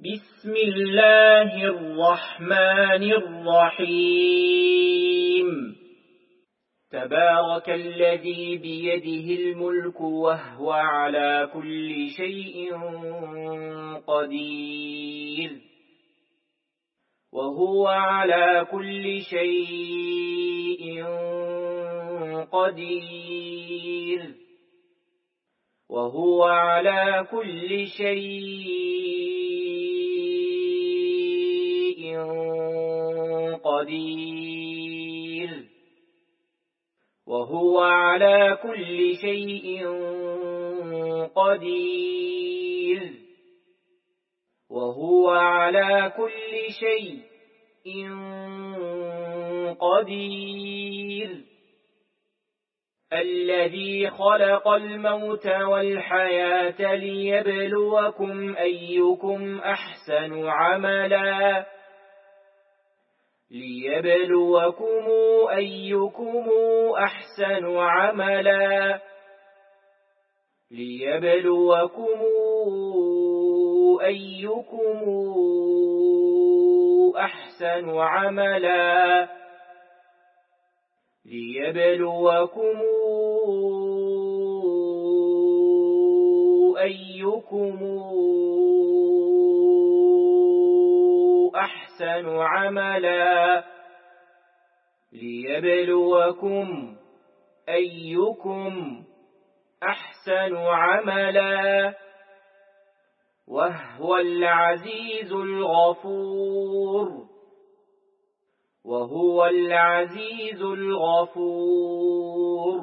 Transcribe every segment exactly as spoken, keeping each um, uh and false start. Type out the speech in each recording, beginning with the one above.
بسم الله الرحمن الرحيم تبارك الذي بيده الملك وهو على كل شيء قدير وهو على كل شيء قدير وهو على كل شيء قدير وهو على كل شيء قدير وهو على كل شيء قدير الذي خلق الموت والحياة ليبلوكم أيكم أحسن عملا ليبلوكم أيكم أحسن عملا ليبلوكم أيكم أحسن عملا ليبلوكم أيكم أحسن عملا ليبلوكم أيكم أحسن عملا وهو العزيز الغفور وهو العزيز الغفور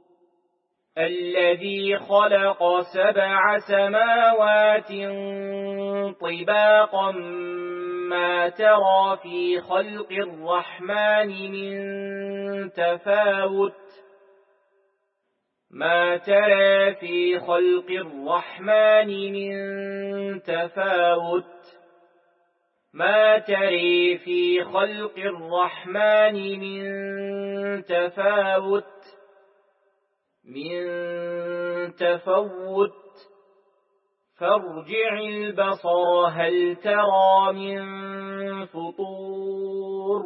الذي خلق سبع سماوات طباقا ما ترى في خلق الرحمن من تفاوت ما ترى في خلق الرحمن من تفاوت ما تري في خلق الرحمن من تفاوت من تفوت فارجع البصر هل ترى من فطور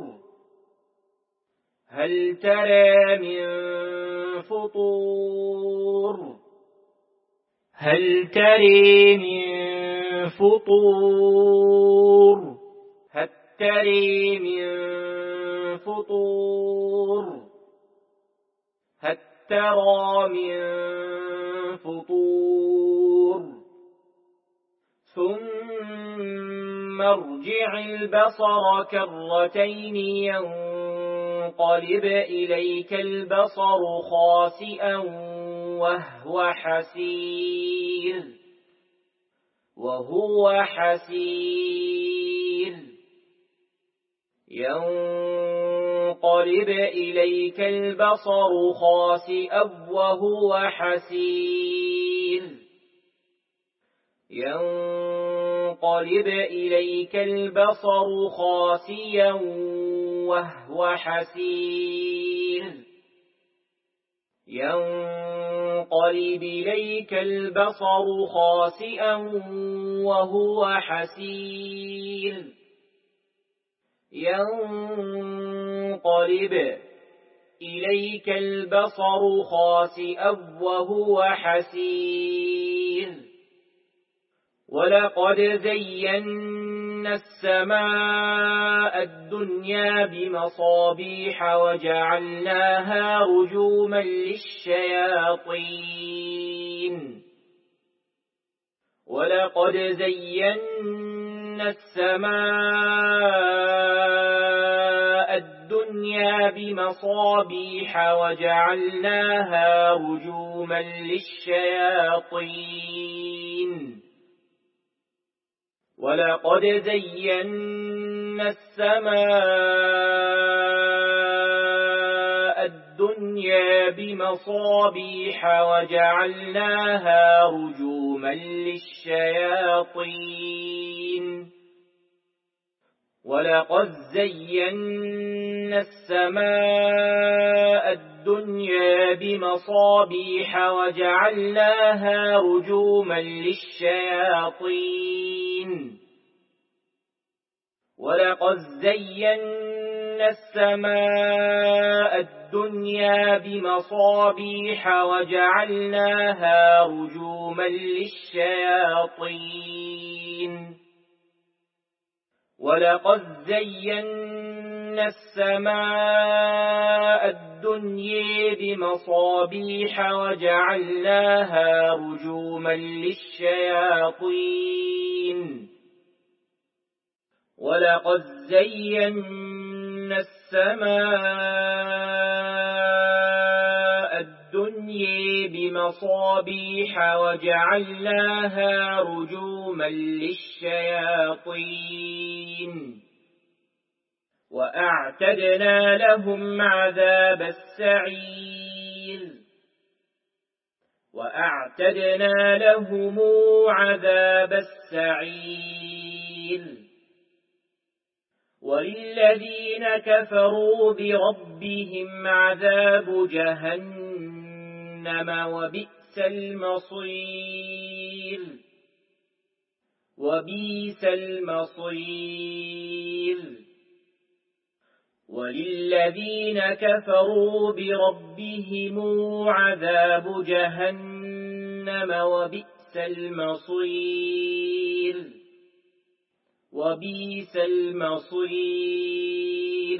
هل ترى من فطور هل تري من فطور هل تري من فطور هل ترى من فطور ثم ارجع البصر كرتين ينقلب إليك البصر خاسئا وهو حسير وهو حسير ينقلب إليك البصر خاسئا وهو حسير ينقلب إليك البصر خاسئا وهو حسير ينقلب إليك البصر خاسئا وهو حسير ينقلب إليك البصر خاسئا وهو حسير ولقد زينا السماء الدنيا بمصابيح وجعلناها رجوما للشياطين ولقد زينا السماء الدنيا بمصابيح وجعلناها رجوما للشياطين ولقد زينا السماء الدنيا بمصابيح وجعلناها رجوما للشياطين ولقد زينا السماء الدنيا بمصابيح وجعلناها رجوما للشياطين ولقد زينا السماء الدنيا بمصابيح وجعلناها رجوما للشياطين ولقد زينا السماء الدنيا بمصابيح وجعلناها رجوما للشياطين ولقد زينا السماء الدنيا بمصابيح وجعلناها رجوما للشياطين وأعتدنا لهم عذاب السعير وأعتدنا لهم عذاب السعير وللذين كفروا بربهم عذاب جهنم وبئس المصير وبئس المصير وللذين كفروا بربهم عذاب جهنم وبئس المصير وبئس المصير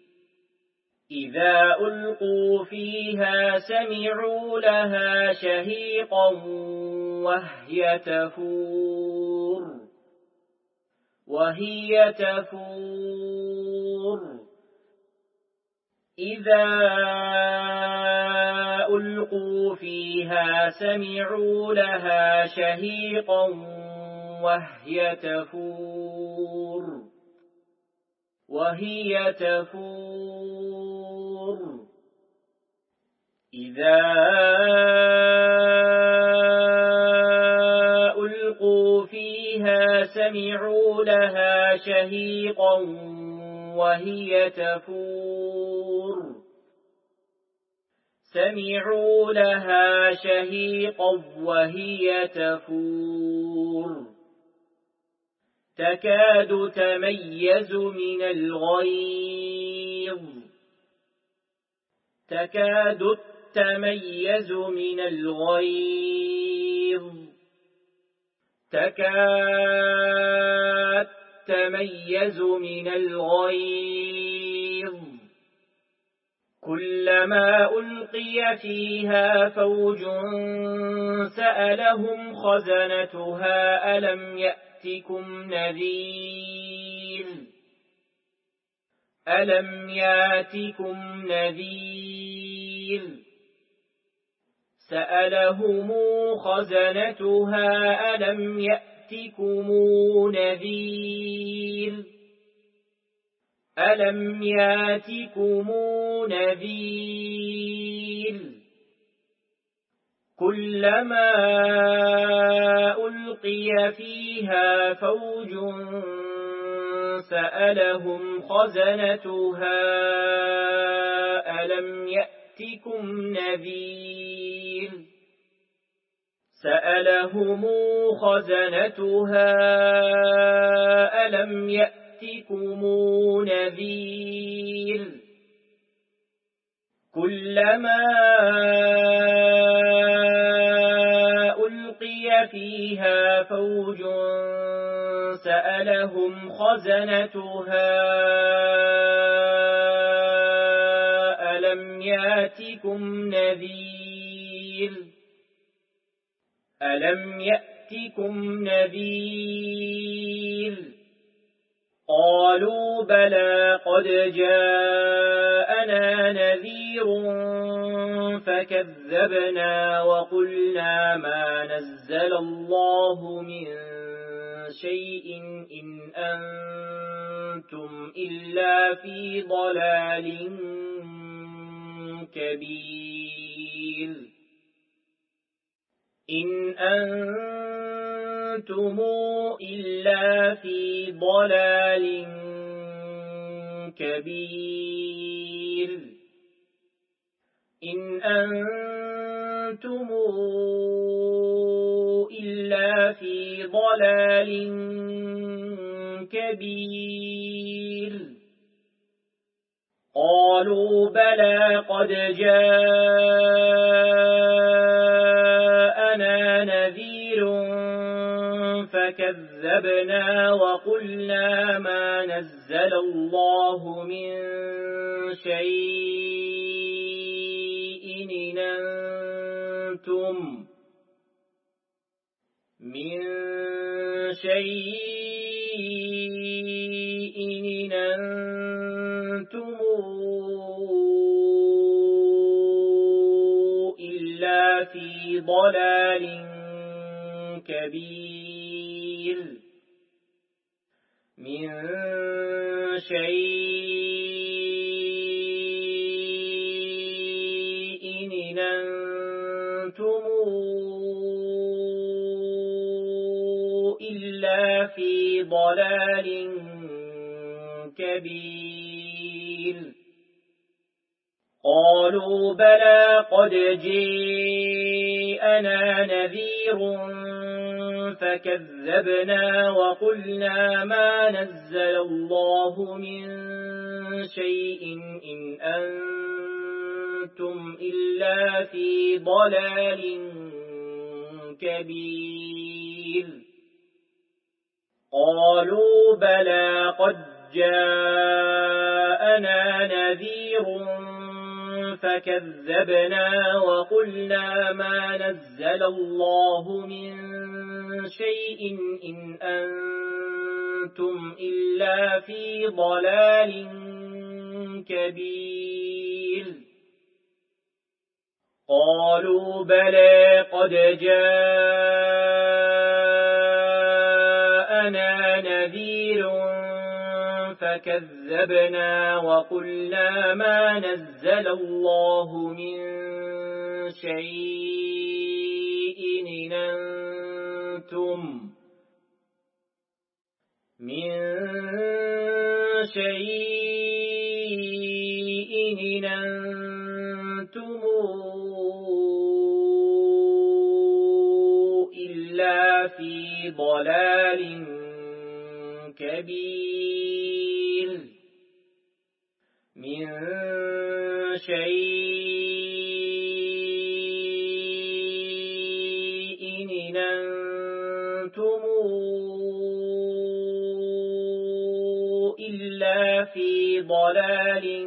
إذا ألقوا فيها سمعوا لها شهيقا وهي تفور وهي تفور إذا ألقوا فيها سمعوا لها شهيقا وهي تفور وهي تفور إذا ألقوا فيها سمعوا لها شهيقا وهي تفور سمعوا لها شهيقا وهي تفور تكاد تميز من الغيظ تكاد تميز من الغيظ تكاد تميز من الغيظ كلما ألقي فيها فوج سألهم خزنتها ألم يأتكم نذير ألم يأتكم نذير سألهم خزنتها ألم يأتكم نذير ألم يأتكم نذير كلما ألقي فيها فوج سألهم خزنتها ألم يأتكم نذير سألهم خزنتها ألم يأتكم نذير كلما ألقي فيها فوج سألهم خزنتها ألم يأتكم نذير ألم يأتكم نذير قالوا بلى قد جاءنا نذير فكذبنا وقلنا ما نزل الله من شيء إن أنتم إلا في ضلال كبير إن أنتم إلا في ضلال كبير إن أنتم إلا في ضلال كبير قالوا بلى قد جاءنا نذير فكذبنا وقلنا ما نزل الله من شيء إن أنتم من شيء إن أنتم إلا في ضلال كبير من شيء إن أنتم إلا في ضلال كبير قالوا بلى قد جاءنا نذير فكذبنا وقلنا ما نزل الله من شيء إن أنتم إلا في ضلال كبير قالوا بلى قد جاءنا نذير فكذبنا وقلنا ما نزل الله من شيء إن أنتم إلا في ضلال كبير قالوا بلى قد جاءنا نذير فكذبنا وقلنا ما نزل الله من شيء إن أنتم من شيء إن أنتم إلا في ضلال كبير من شيء إن أنتم إلا في ضلال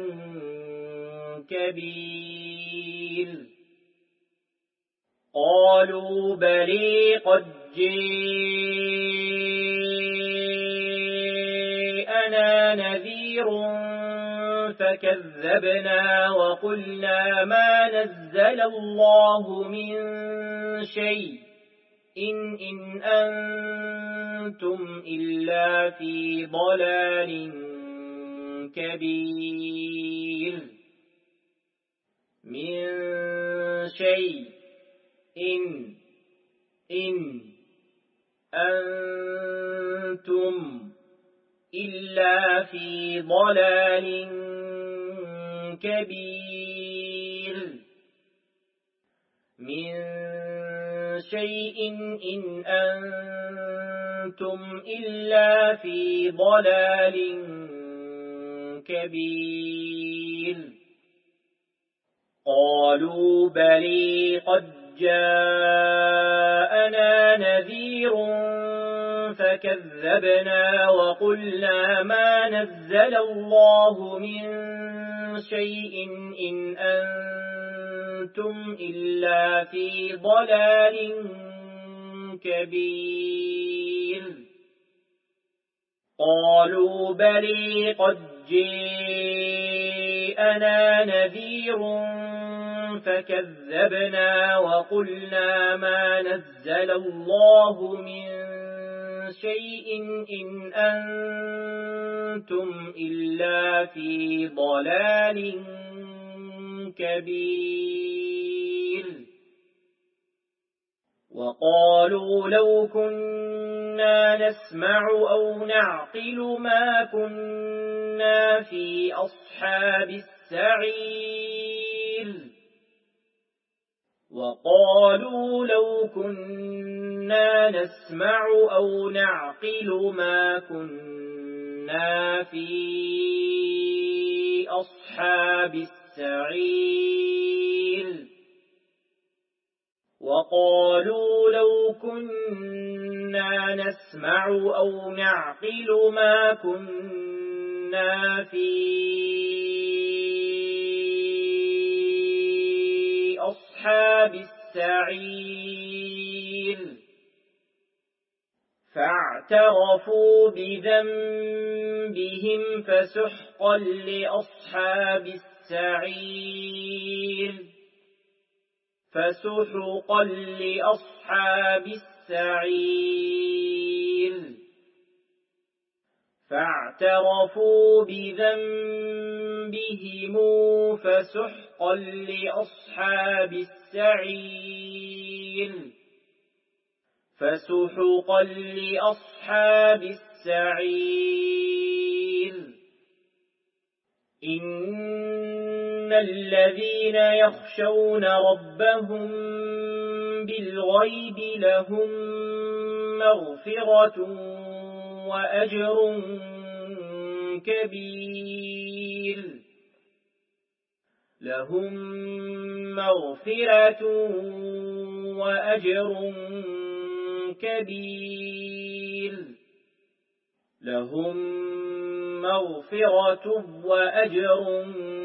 كبير قالوا بلى قد جاءنا نذير فكذبنا وقلنا ما نزل الله من شيء إن إن أنتم إلا في ضلال كبير من شيء إن إن أنتم إلا في ضلال كبير من شيء إن أنتم إلا في ضلال كبير قالوا بلى قد جاءنا نذير فكذبنا وقلنا ما نزل الله من شيء إن أنتم إلا في ضلال كبير قالوا بلى قد جاءنا نذير فكذبنا وقلنا ما نزل الله من شيء إن أنتم إلا في ضلال كبير وقالوا لو كنا نسمع أو نعقل ما كنا في أصحاب السعير وقالوا لو كنا نسمع أو نعقل ما كنا كنا في أصحاب السعير وقالوا لو كنا نسمع أو نعقل ما كنا في أصحاب السعير فاعترفوا بذنبهم فسحقا لأصحاب السعير فسحقا لأصحاب السعير فاعترفوا بذنبهم فسحقا لأصحاب السعير فسحقا لأصحاب السعير إن الذين يخشون ربهم بالغيب لهم مغفرة وأجر كبير لهم مغفرة وأجر كبير لهم مغفرة وأجر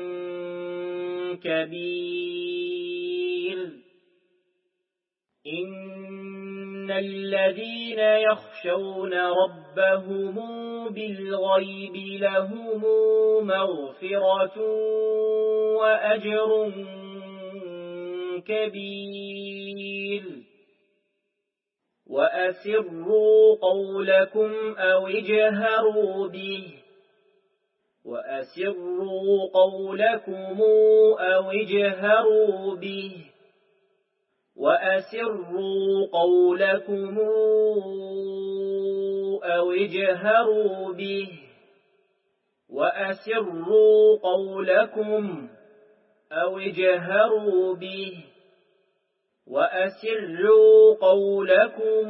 كبير إن الذين يخشون ربهم بالغيب لهم مغفرة وأجر كبير وأسروا قولكم أو اجهروا به وأسروا قولكم أو اجهروا به وأسروا قولكم أو اجهروا به وأسروا قولكم أو اجهروا به وأسروا قولكم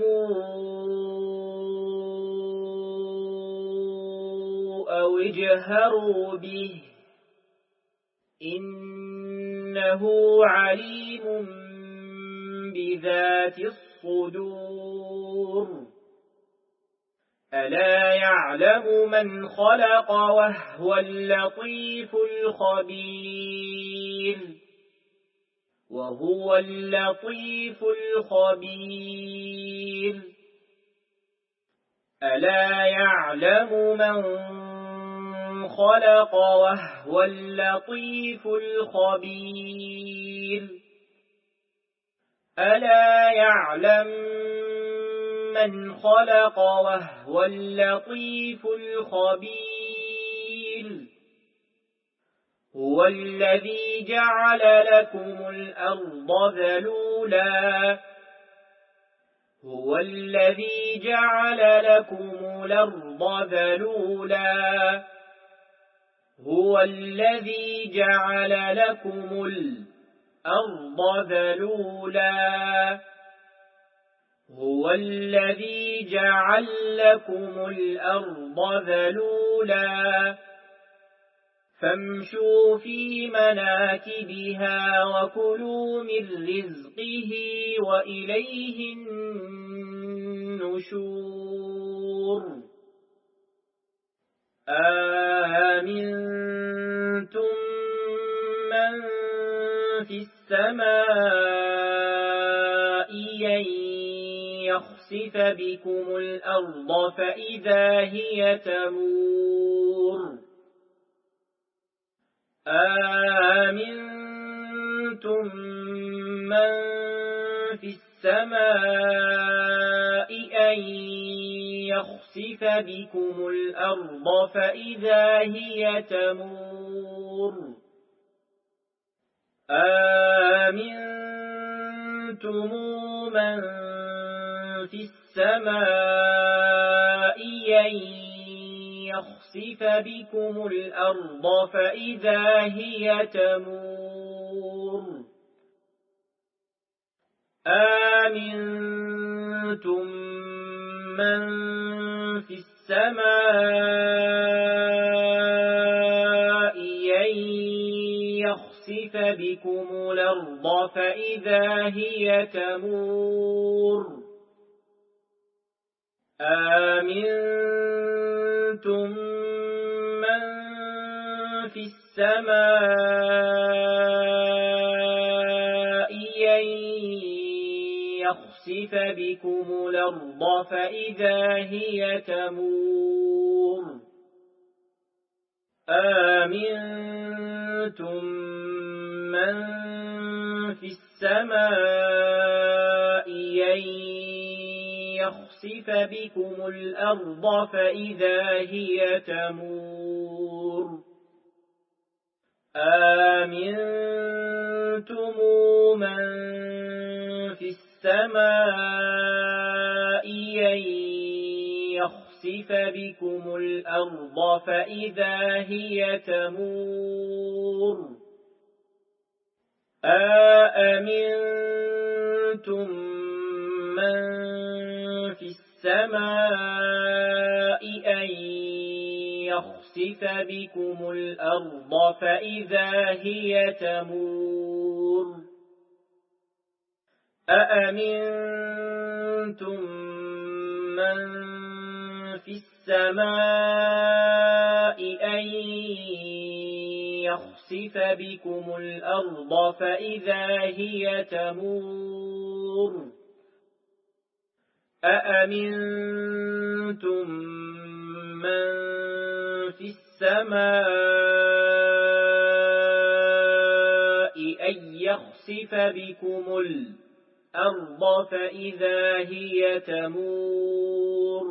أو اجهروا به إنه عليم بذات الصدور ألا يعلم من خلق وهو اللطيف الخبير وهو اللطيف الخبير ألا يعلم من خلق وهو اللطيف الخبير ألا يعلم من خلق وهو اللطيف الخبير هو الذي جعل لكم الأرض ذلولا هو الذي جعل لكم الأرض ذلولا هو الذي جعل لكم الأرض ذلولا هو الذي جعل لكم الأرض ذلولا فامشوا في مناكبها وكلوا من رزقه وإليه النشور آمنتم من في السماء أن يخسف بكم الأرض فإذا هي تمور آمنتم من في السماء أن يخسف بكم الأرض فإذا هي تمور آمنتم من في السماء أن يخسف بكم الأرض فإذا هي تمور آمنتم من في السماء أن يخسف بكم الأرض فإذا هي تمور آمنتم من في السماء أن يخسف بكم الأرض فإذا هي تمور آمنتم من في السماء أن يخسف بكم الأرض فإذا هي تمور آمنتم من في السماء أن يخسف بكم الأرض فإذا هي تمور آمنتم من في السماء أن يخسف بكم الأرض فإذا هي تمور أأمنتم من في السماء أن يخسف بكم الأرض فإذا هي تمور أأمنتم من في السماء أن يخسف بكم الأرض فإذا هي تمور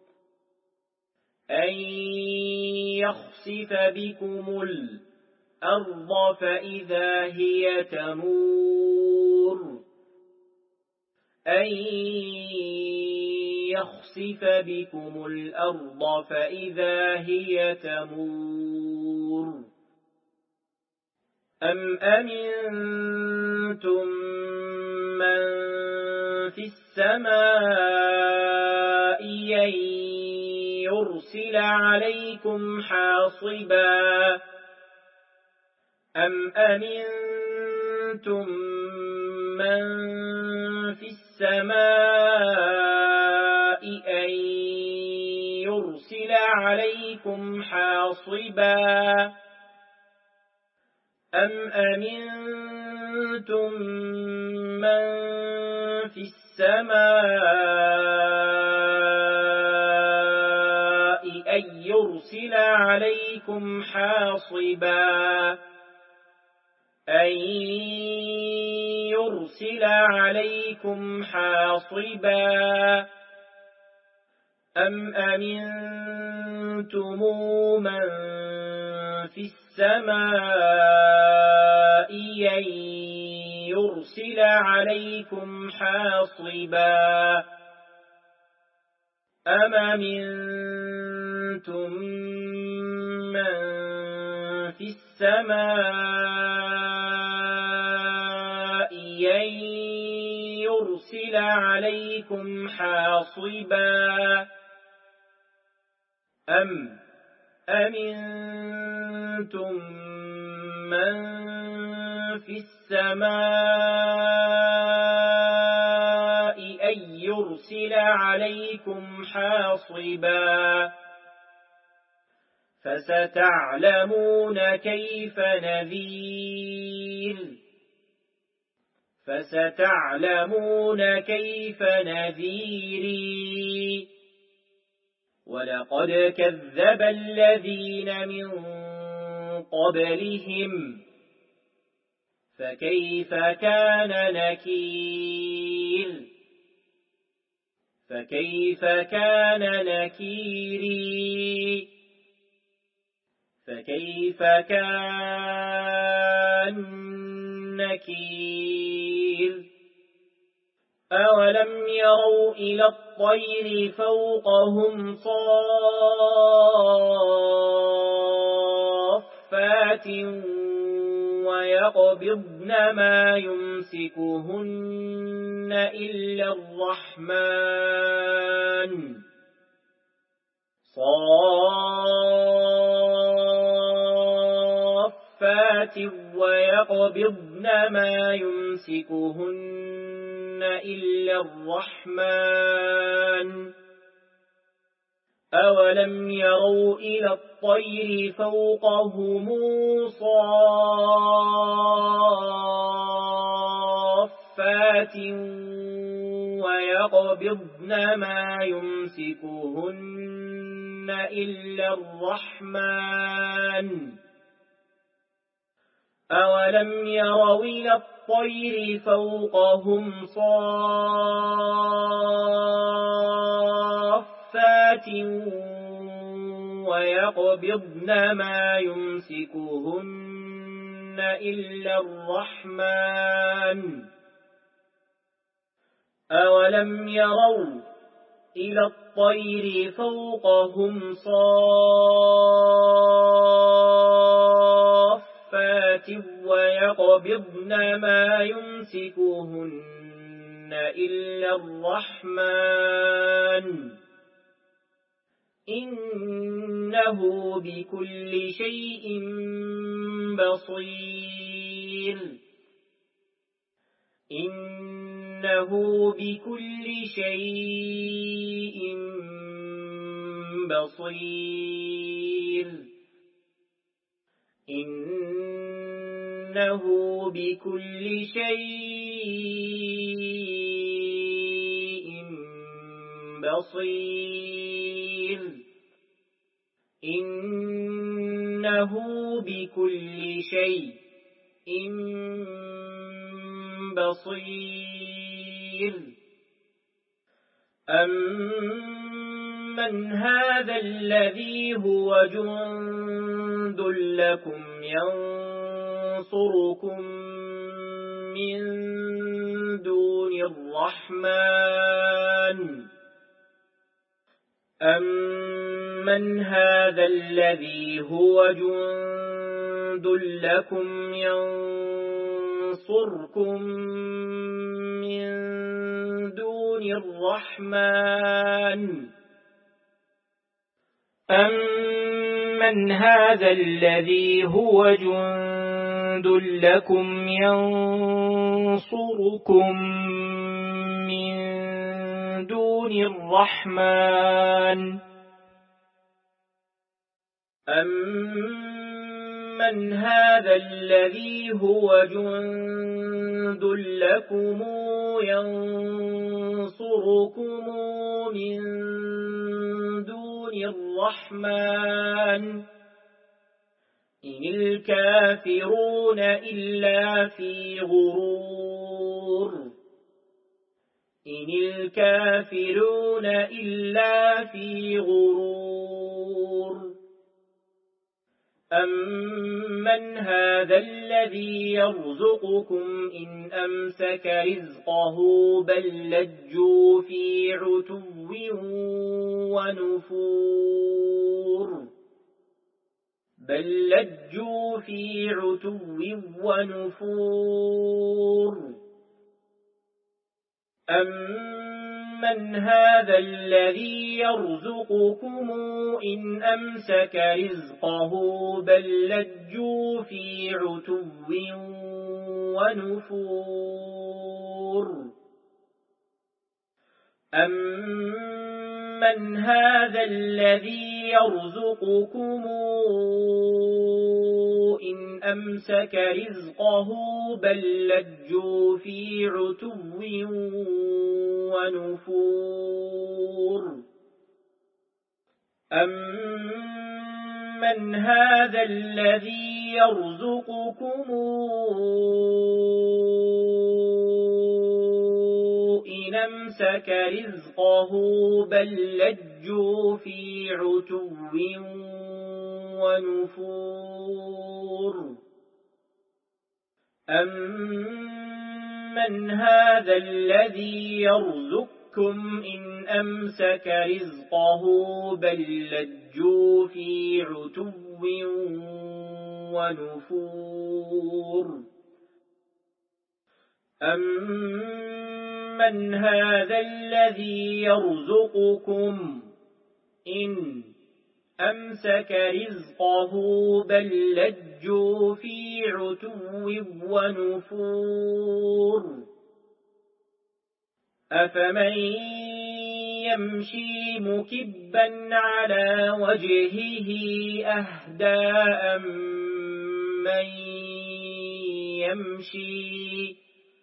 أن يخسف بكم الأرض فإذا هي تمور أن يخسف بكم الأرض فإذا هي تمور أم أمنتم من في السماء أن يرسل عليكم حاصبا أم أمنتم من في السماء أن يرسل عليكم حاصبا أم أمنتم من في السماء أن يرسل عليكم حاصبا أن يرسل عليكم حاصبا أم أمنتم من في السماء أن يرسل عليكم حاصبا أم أمنتم من في السماء أن يرسل عليكم حاصبا أم أمنتم من في السماء أن يرسل عليكم حاصبا فستعلمون كيف نذير فستعلمون كيف نذيري ولقد كذب الذين من قبلهم فكيف كان نكير فكيف كان نكيري فكيف كان نكير أولم يروا إلى الطير فوقهم صافات ويقبضن ما يمسكهن إلا الرحمن صَفَّاتٍ وَيَقْبِضْنَ مَا يُمْسِكُهُنَّ إِلَّا الرَّحْمَنُ أَوَلَمْ يَرَوْا إِلَى الطَّيْرِ فَوْقَهُمْ صَافَّاتٍ وَيَقْبِضْنَ مَا يُمْسِكُهُنَّ إِلَّا الرَّحْمَنُ أَوَلَمْ يَرَوْا إِلَى الطَّيْرِ فَوْقَهُمْ صَافَّاتٍ وَيَقْبِضْنَ مَا يُمْسِكُهُنَّ إِلَّا الرَّحْمَنُ أَوَلَمْ يَرَوْا إِلَى الطَّيْرِ فَوْقَهُمْ صَافَّاتٍ وَيَقْبِضْنَ مَا يُمْسِكُهُنَّ إِلَّا الرَّحْمَنُ إِنَّهُ بِكُلِّ شَيْءٍ بَصِيرٌ إِنَّهُ بِكُلِّ شَيْءٍ بَصِيرٌ إِنَّهُ بِكُلِّ شَيْءٍ بَصِيرٌ إِنَّهُ بِكُلِّ شَيْءٍ بَصِيرٌ أَمَّنْ هَذَا الَّذِي هُوَ جُندٌ لَكُمْ يَنصُرُكُم مِّن دُونِ الرَّحْمَنِ أَمَّنْ هَذَا الَّذِي هُوَ جُندٌ لَكُمْ يَنصُرُكُم مِّن دُونِ الرَّحْمَنِ أَمَّنْ هَذَا الَّذِي هُوَ جُندٌ لَكُمْ يَنصُرُكُم مِّن دُونِ الرَّحْمَنِ أَمَّنْ هَذَا الَّذِي هُوَ جُندٌ لَكُمْ يَنصُرُكُم مِّن دُونِ الرَّحْمَنِ إِنِ الْكَافِرُونَ إِلَّا فِي غُرُورٍ إِنِ الْكَافِرُونَ إِلَّا فِي غُرُورٍ أَمَّنْ هَذَا الَّذِي يَرْزُقُكُمْ إِنْ أَمْسَكَ رِزْقَهُ بَل لَّجُّوا فِي عُتُوٍّ وَنُفُورٍ بَل لَّجُّوا فِي عُتُوٍّ وَنُفُورٍ أَمَّنْ هَذَا الَّذِي يَرْزُقُكُمْ إِنْ أَمْسَكَ رِزْقَهُ بَل لَّجُّوا فِي عُتُوٍّ وَنُفُورٍ أَمَّنْ هَذَا الَّذِي يَرْزُقُكُمْ إِنْ أَمْسَكَ رِزْقَهُ بَل لَّجُّوا فِي عُتُوٍّ وَنُفُورٍ أَمَّنْ هَذَا الَّذِي يَرْزُقُكُمْ إِنْ أَمْسَكَ رِزْقَهُ بَل لَّجُّوا فِي عُتُوٍّ وَنُفُورٍ أَمَّنْ هَذَا الَّذِي يَرْزُقكُّمْ إِنْ أَمْسَكَ رِزْقَهُ بَل لَّجُّوا فِي عُتُوٍّ وَنُفُورٍ أَمَّنْ هَذَا الَّذِي يَرْزُقُكُمْ إِنْ أمسك رزقه بل لجوا في عتو ونفور أفمن يمشي مكبا على وجهه أهدى أمن يمشي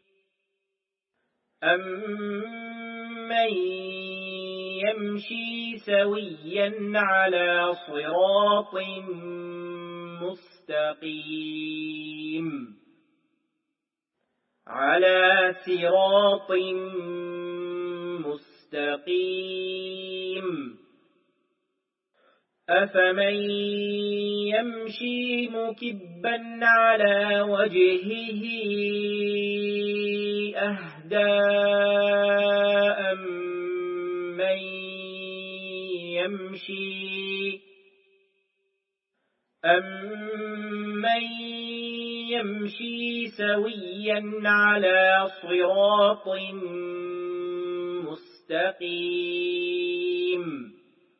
أمن يمشي سويا على صراط مستقيم على صراط مستقيم أفمن يمشي مكبا على وجهه أهدى أمن يمشي أمن يمشي سويا على صراط مستقيم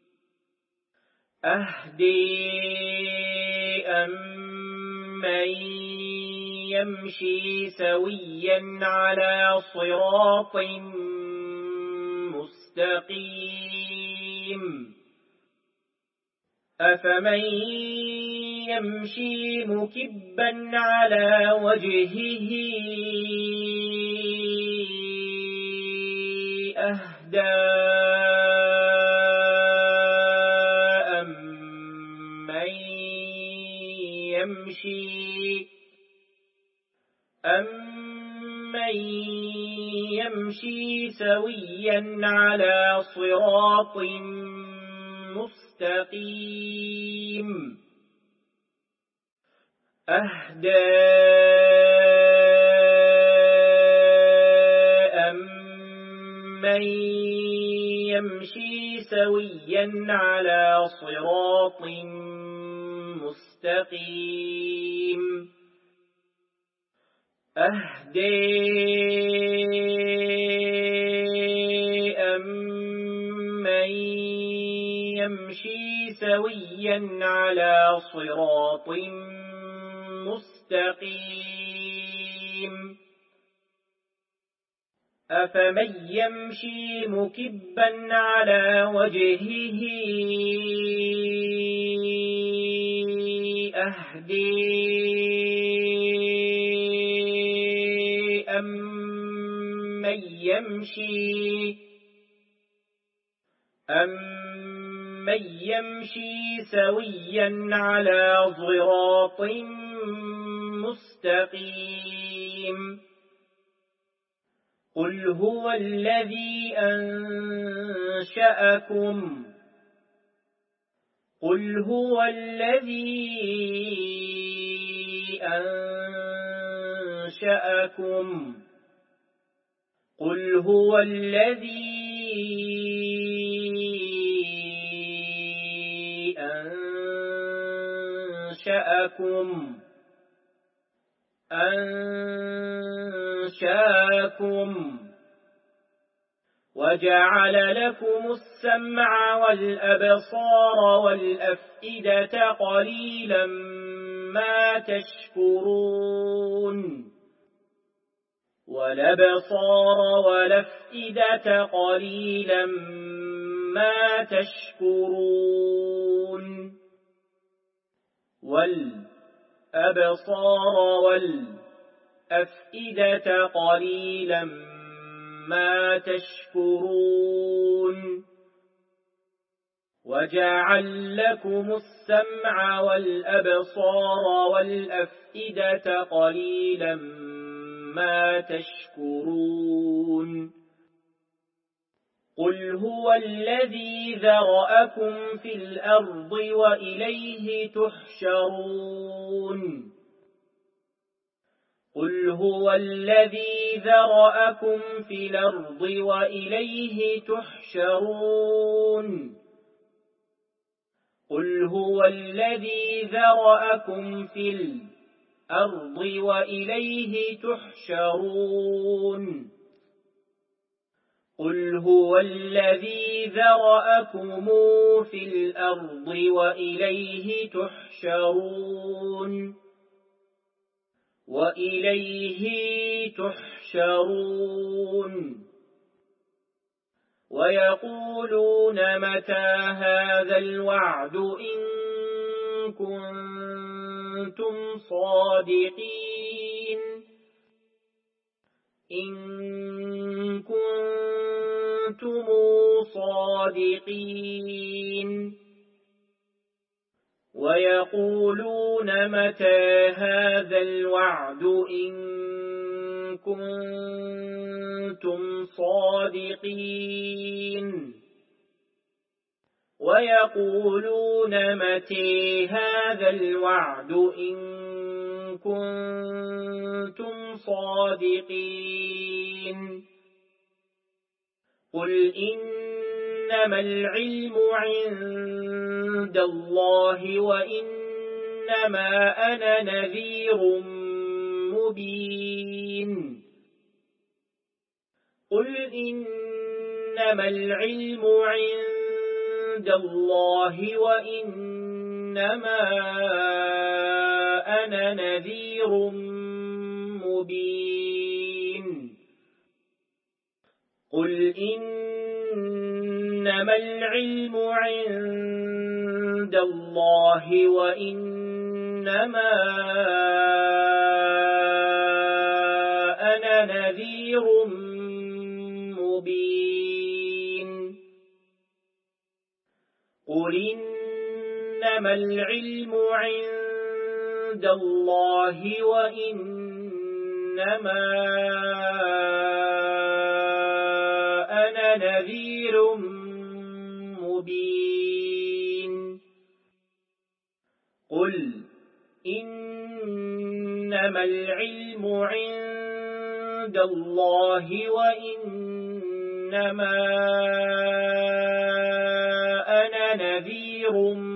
أهدي أمن يمشي سويا على صراط مستقيم أفمن يمشي مكبا على وجهه أهدى أمن يمشي أمن يمشي سويا على صراط مستقيم أهدى أمن يمشي سويا على صراط مستقيم أهدي أمن يمشي سويا على صراط مستقيم أفمن يمشي مكبا على وجهه أهدي أمن يمشي أمن يمشي سويا على صراط مستقيم قل هو الذي أنشأكم قل هو الذي أنشأكم قل هو الذي أنشأكم أنشأكم وجعل لكم السمع والأبصار والأفئدة قليلا ما تشكرون والأبصار والأفئدة قليلا ما تشكرون والأبصار والأفئدة قليلا ما تشكرون وجعل لكم السمع والأبصار والأفئدة قليلا ما تشكرون قل هو الذي ذرأكم في الأرض وإليه تحشرون قل هو الذي ذرأكم في الأرض وإليه تحشرون قل هو الذي ذرأكم في الأرض وإليه تحشرون قل هو الذي ذرأكم في الأرض وإليه تحشرون وإليه تحشرون ويقولون متى هذا الوعد إن كنتم صادقين إن كنتم صادقين ويقولون متى هذا الوعد إن كنتم صادقين ويقولون متى هذا الوعد إن كنتم صادقين قل إنما العلم عند الله وإنما أنا نذير مبين قل إنما العلم عند الله وإنما أنا نذير مبين قل إنما العلم عند الله وإنما أنا نذير مبين قل إنما العلم عند الله وإنما أنا نذير مبين قل إنما العلم عند الله وإنما أنا نذير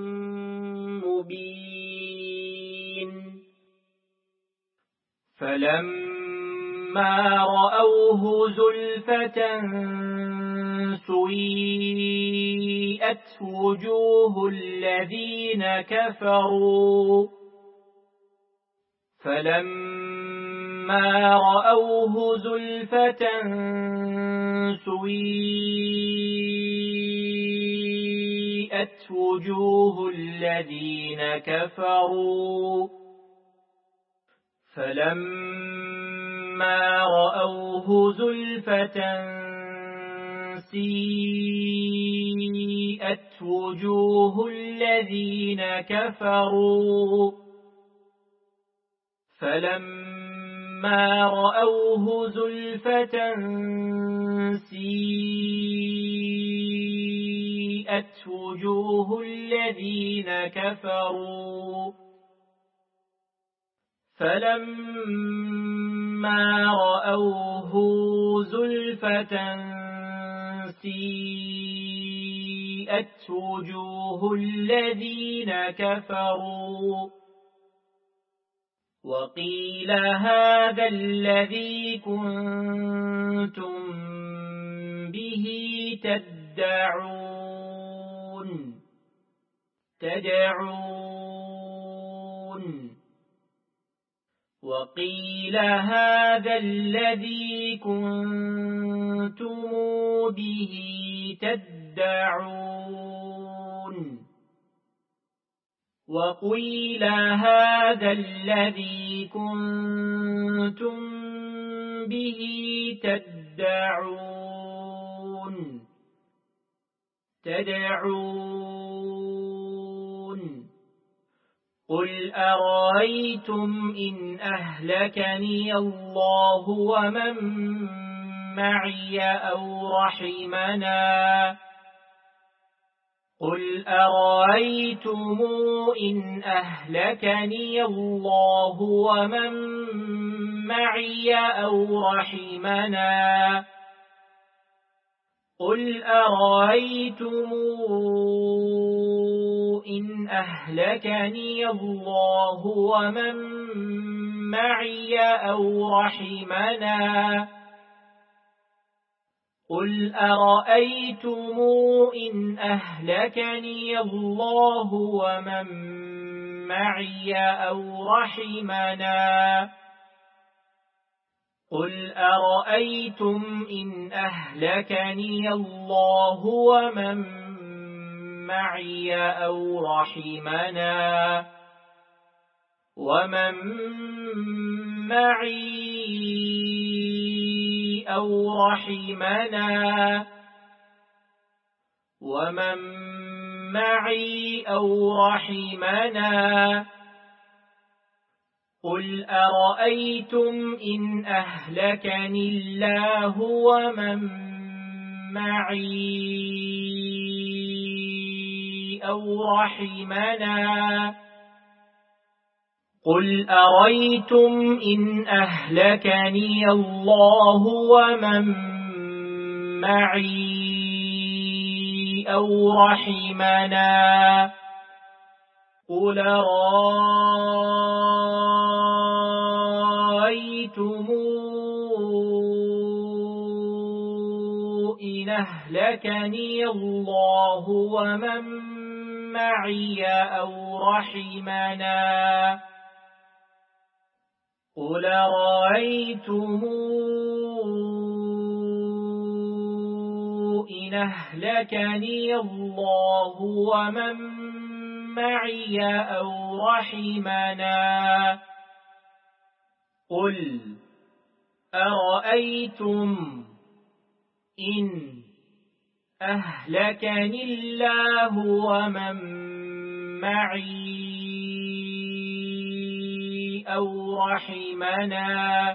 مبين فلما رأوه زلفة سيئت وجوه الذين كفروا فلما رأوه زلفة سيئت وجوه الذين كفروا فلما رأوه زلفة سيئت وجوه الذين كفروا فلما رأوه زلفة سيئت وجوه الذين كفروا فلما رأوه زلفة سيئت وجوه الذين كفروا وقيل هذا الذي كنتم به تدعون تدعون وقيل هذا الذي كنتم به تدعون وقيل هذا الذي كنتم به تدعون تدعون قل أرأيتم إن أهلكني الله ومن معي أو رحمنا قل أرأيتم إن أهلكني الله ومن معي أو رحمنا قل أرأيتم إن أهلكني الله ومن معي أو رحمنا قل أرأيتم إن أهلكني الله ومن معي أو رحمنا قل أرأيتم إن أهلكني الله ومن معي أو رحمنا ومن معي أو رحمنا ومن معي أو رحمنا قل أرأيتم إن أهلكني الله ومن معي أو رحمنا قل أرأيتم إن أهلكني الله ومن معي أو رحمنا قل رأيتم إن أهلكني الله ومن معي أو رحمنا قل رأيتم إن أهلكني الله ومن معي أو رحمنا قل أرأيتم إن أهلكني الله ومن معي أو رحمنا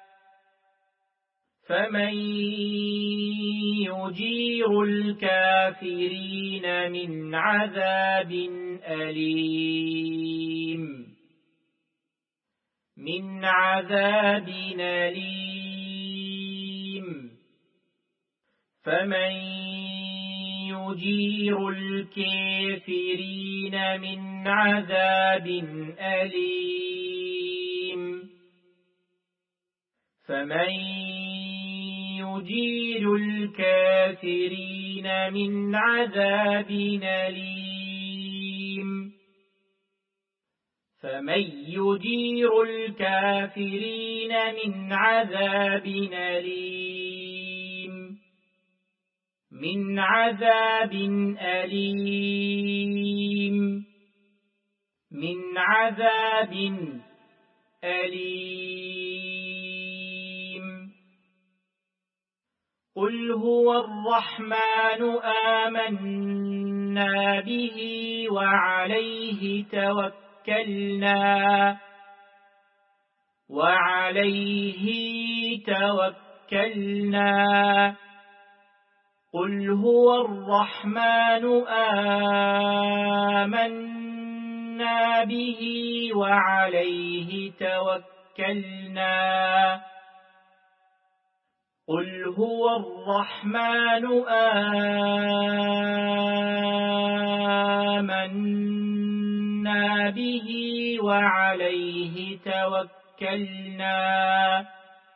فمن يجير الكافرين من عذاب أليم من عذاب أليم فمن يجير الكافرين من عذاب أليم فمن يجير الكافرين من عذاب أليم فمن يجير الكافرين من عذاب أليم من عذاب أليم من عذاب أليم قل هو الرحمن آمنا به وعليه توكلنا وعليه توكلنا قل هو الرحمن آمنا به وعليه توكلنا قل هو الرحمن آمنا به وعليه توكلنا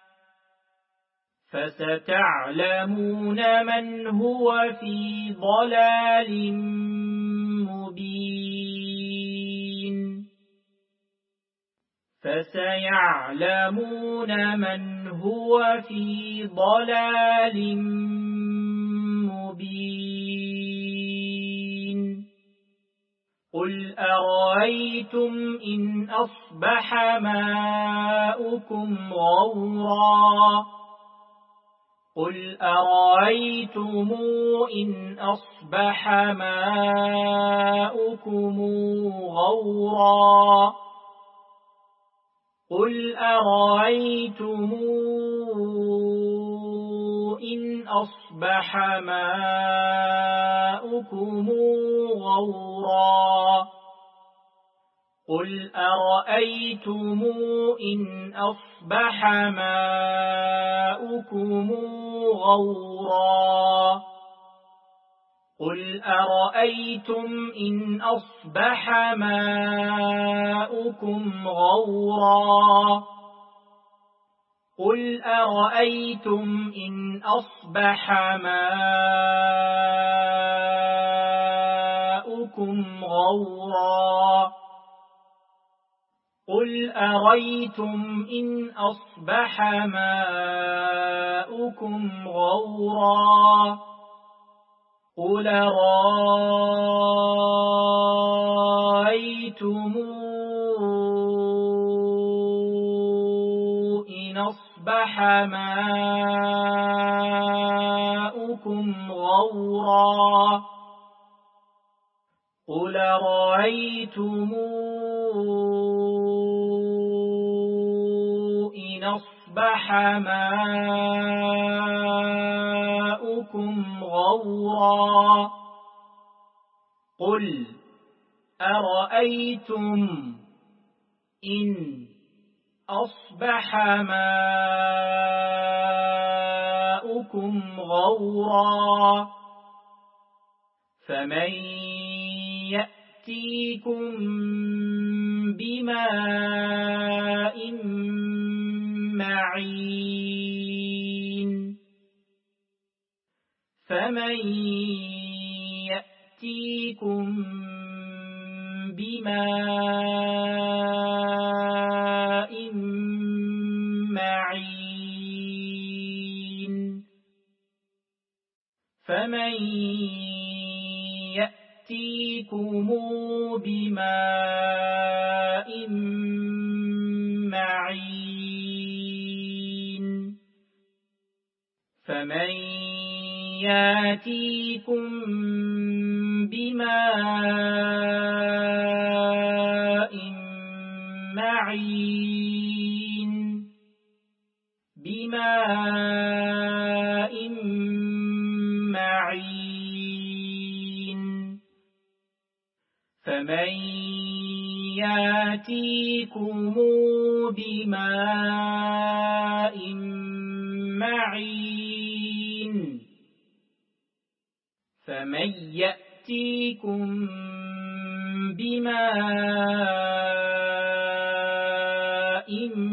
فستعلمون من هو في ضلال مبين فسيعلمون من هو في ضلال مبين قل أرأيتم إن أصبح ماؤكم غورا قل أرأيتم إن أصبح ماؤكم غورا قل أرأيتم إن أصبح ماؤكم غورا قل أرأيتم إن أصبح ماؤكم غورا قل أرأيتم إن أصبح ماؤكم غورا قل أرأيتم إن أصبح ماؤكم غورا قل أرأيتم إن أصبح ماؤكم غورا قل رأيتم إن أصبح ماؤكم غورا قل رأيتم إن أصبح ماؤكم غورا قل أرأيتم إن أصبح ماؤكم غورا فمن يأتيكم بماء معين فمن يأتيكم بماء معين فمن يأتيكم بماء معين فمن يأتيكم بماء معين بماء معين فمن يأتيكم بماء معين فمن يأتيكم بماء